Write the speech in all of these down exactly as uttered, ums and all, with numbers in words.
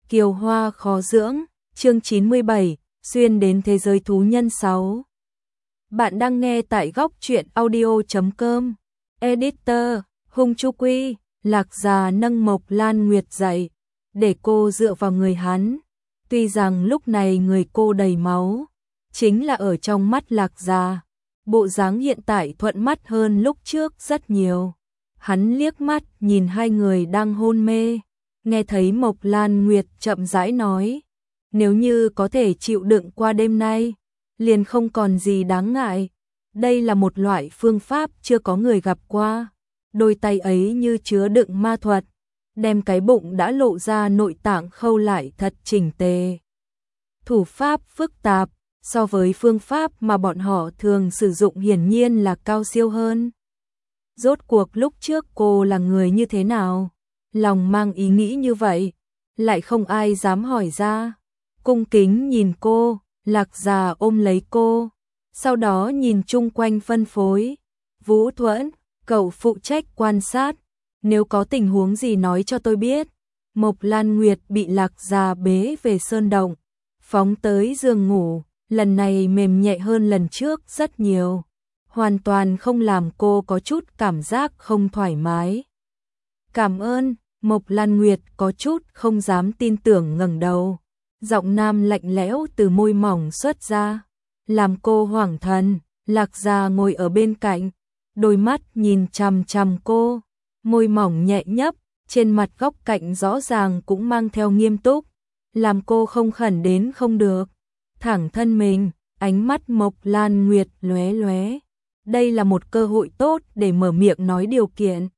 Kiều hoa khó dưỡng, chương chín mươi bảy, xuyên đến thế giới thú nhân sáu. Bạn đang nghe tại góc truyện audio chấm com. Editor, Hung Chu Quy, Lạc Già nâng Mộc Lan Nguyệt dậy, để cô dựa vào người hắn. Tuy rằng lúc này người cô đầy máu, chính là ở trong mắt Lạc Già, bộ dáng hiện tại thuận mắt hơn lúc trước rất nhiều. Hắn liếc mắt nhìn hai người đang hôn mê, nghe thấy Mộc Lan Nguyệt chậm rãi nói, nếu như có thể chịu đựng qua đêm nay, liền không còn gì đáng ngại. Đây là một loại phương pháp chưa có người gặp qua. Đôi tay ấy như chứa đựng ma thuật, đem cái bụng đã lộ ra nội tạng khâu lại thật chỉnh tề. Thủ pháp phức tạp, so với phương pháp mà bọn họ thường sử dụng hiển nhiên là cao siêu hơn. Rốt cuộc lúc trước cô là người như thế nào? Lòng mang ý nghĩ như vậy, lại không ai dám hỏi ra. Cung kính nhìn cô, Lạc Già ôm lấy cô, sau đó nhìn chung quanh phân phối. Vũ Thuẫn, cậu phụ trách quan sát, nếu có tình huống gì nói cho tôi biết. Mộc Lan Nguyệt bị Lạc Già bế về sơn động, phóng tới giường ngủ, lần này mềm nhẹ hơn lần trước rất nhiều, hoàn toàn không làm cô có chút cảm giác không thoải mái. Cảm ơn. Mộc Lan Nguyệt có chút không dám tin tưởng ngẩng đầu, giọng nam lạnh lẽo từ môi mỏng xuất ra, làm cô hoảng thần. Lạc Già ngồi ở bên cạnh, đôi mắt nhìn chằm chằm cô, môi mỏng nhẹ nhấp, trên mặt góc cạnh rõ ràng cũng mang theo nghiêm túc, làm cô không khẩn đến không được. Thẳng thân mình, ánh mắt Mộc Lan Nguyệt lóe lóe. Đây là một cơ hội tốt để mở miệng nói điều kiện.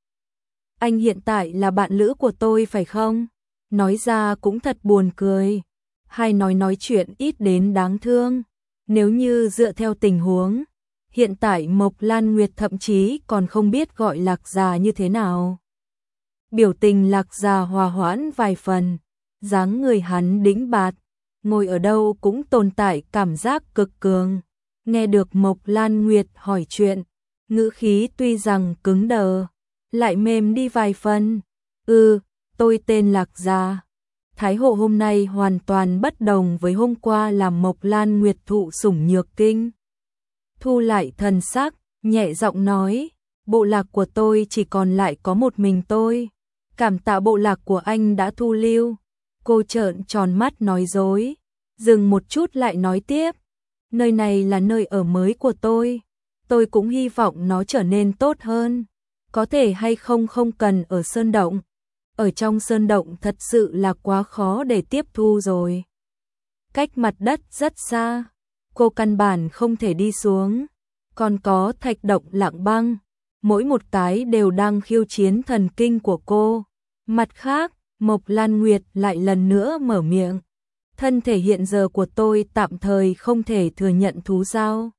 Anh hiện tại là bạn lữ của tôi phải không? Nói ra cũng thật buồn cười. Hai nói nói chuyện ít đến đáng thương. Nếu như dựa theo tình huống, hiện tại Mộc Lan Nguyệt thậm chí còn không biết gọi Lạc Già như thế nào. Biểu tình Lạc Già hòa hoãn vài phần, dáng người hắn đĩnh bạt, ngồi ở đâu cũng tồn tại cảm giác cực cường. Nghe được Mộc Lan Nguyệt hỏi chuyện, ngữ khí tuy rằng cứng đờ, lại mềm đi vài phần. Ừ, tôi tên Lạc Già. Thái Hộ hôm nay hoàn toàn bất đồng với hôm qua làm Mộc Lan Nguyệt thụ sủng nhược kinh. Thu lại thần sắc, nhẹ giọng nói, bộ lạc của tôi chỉ còn lại có một mình tôi. Cảm tạ bộ lạc của anh đã thu lưu. Cô trợn tròn mắt nói dối, dừng một chút lại nói tiếp, nơi này là nơi ở mới của tôi. Tôi cũng hy vọng nó trở nên tốt hơn. Có thể hay không không cần ở sơn động. Ở trong sơn động thật sự là quá khó để tiếp thu rồi. Cách mặt đất rất xa, cô căn bản không thể đi xuống. Còn có thạch động lặng băng, mỗi một cái đều đang khiêu chiến thần kinh của cô. Mặt khác, Mộc Lan Nguyệt lại lần nữa mở miệng. Thân thể hiện giờ của tôi tạm thời không thể thừa nhận thú giao.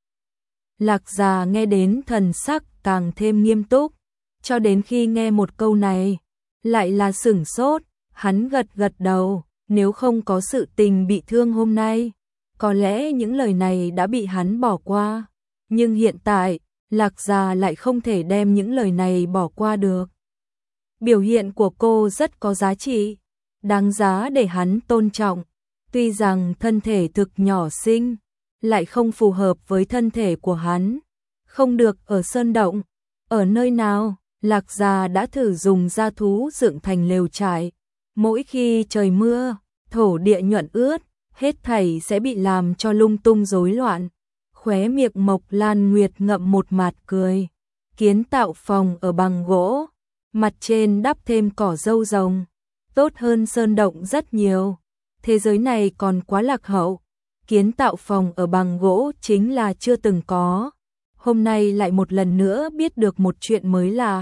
Lạc Già nghe đến thần sắc càng thêm nghiêm túc. Cho đến khi nghe một câu này, lại là sửng sốt, hắn gật gật đầu, nếu không có sự tình bị thương hôm nay, có lẽ những lời này đã bị hắn bỏ qua. Nhưng hiện tại, Lạc Già lại không thể đem những lời này bỏ qua được. Biểu hiện của cô rất có giá trị, đáng giá để hắn tôn trọng. Tuy rằng thân thể thực nhỏ xinh, lại không phù hợp với thân thể của hắn. Không được ở sơn động. Ở nơi nào? Lạc Già đã thử dùng da thú dựng thành lều trại. Mỗi khi trời mưa, thổ địa nhuận ướt, hết thảy sẽ bị làm cho lung tung rối loạn. Khóe miệng Mộc Lan Nguyệt ngậm một mạt cười. Kiến tạo phòng ở bằng gỗ, mặt trên đắp thêm cỏ râu rồng, tốt hơn sơn động rất nhiều. Thế giới này còn quá lạc hậu. Kiến tạo phòng ở bằng gỗ chính là chưa từng có. Hôm nay lại một lần nữa biết được một chuyện mới lạ.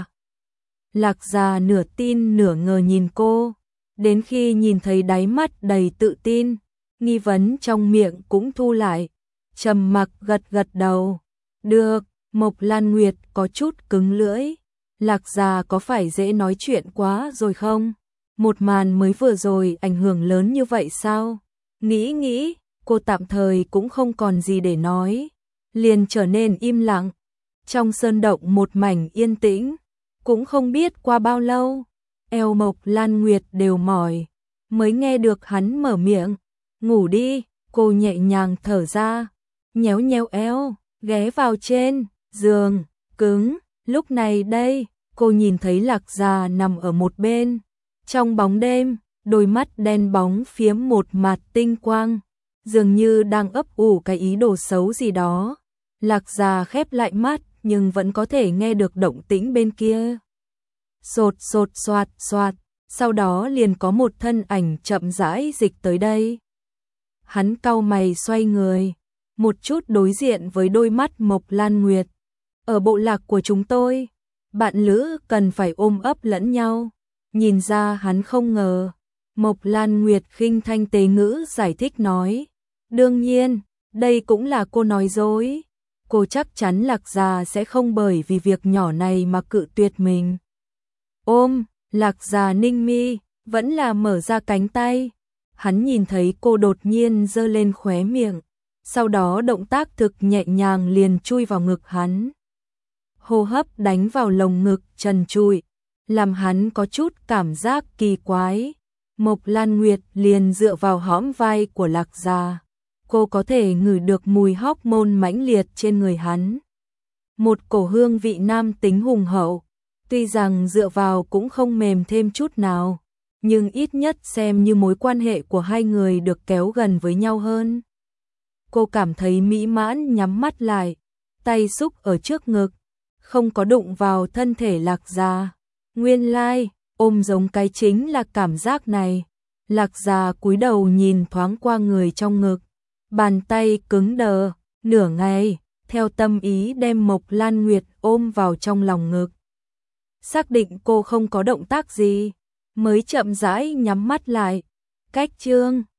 Lạc Già nửa tin nửa ngờ nhìn cô, đến khi nhìn thấy đáy mắt đầy tự tin, nghi vấn trong miệng cũng thu lại, trầm mặc gật gật đầu. Được. Mộc Lan Nguyệt có chút cứng lưỡi. Lạc Già có phải dễ nói chuyện quá rồi không? Một màn mới vừa rồi ảnh hưởng lớn như vậy sao? Nghĩ nghĩ, cô tạm thời cũng không còn gì để nói, liền trở nên im lặng. Trong sơn động một mảnh yên tĩnh, cũng không biết qua bao lâu, eo Mộc Lan Nguyệt đều mỏi, mới nghe được hắn mở miệng. Ngủ đi, cô nhẹ nhàng thở ra, nhéo nhéo eo, ghé vào trên giường, cứng. Lúc này đây, cô nhìn thấy Lạc Gia nằm ở một bên. Trong bóng đêm, đôi mắt đen bóng phiếm một mạt tinh quang, dường như đang ấp ủ cái ý đồ xấu gì đó. Lạc Gia khép lại mắt, nhưng vẫn có thể nghe được động tĩnh bên kia. Sột sột soạt soạt, sau đó liền có một thân ảnh chậm rãi dịch tới đây. Hắn cau mày xoay người, một chút đối diện với đôi mắt Mộc Lan Nguyệt. Ở bộ lạc của chúng tôi, bạn lữ cần phải ôm ấp lẫn nhau. Nhìn ra hắn không ngờ, Mộc Lan Nguyệt khinh thanh tế ngữ giải thích nói. Đương nhiên, đây cũng là cô nói dối. Cô chắc chắn Lạc Gia sẽ không bởi vì việc nhỏ này mà cự tuyệt mình. Ôm, Lạc Gia ninh mi, vẫn là mở ra cánh tay. Hắn nhìn thấy cô đột nhiên giơ lên khóe miệng, sau đó động tác thực nhẹ nhàng liền chui vào ngực hắn. Hô hấp đánh vào lồng ngực trần trụi, làm hắn có chút cảm giác kỳ quái. Mộc Lan Nguyệt liền dựa vào hõm vai của Lạc Gia. Cô có thể ngửi được mùi hormone mãnh liệt trên người hắn. Một cổ hương vị nam tính hùng hậu, tuy rằng dựa vào cũng không mềm thêm chút nào, nhưng ít nhất xem như mối quan hệ của hai người được kéo gần với nhau hơn. Cô cảm thấy mỹ mãn nhắm mắt lại, tay xúc ở trước ngực, không có đụng vào thân thể Lạc Gia. Nguyên lai, like, ôm giống cái chính là cảm giác này. Lạc Gia cúi đầu nhìn thoáng qua người trong ngực, bàn tay cứng đờ, nửa ngày, theo tâm ý đem Mộc Lan Nguyệt ôm vào trong lòng ngực. Xác định cô không có động tác gì, mới chậm rãi nhắm mắt lại. Cách chương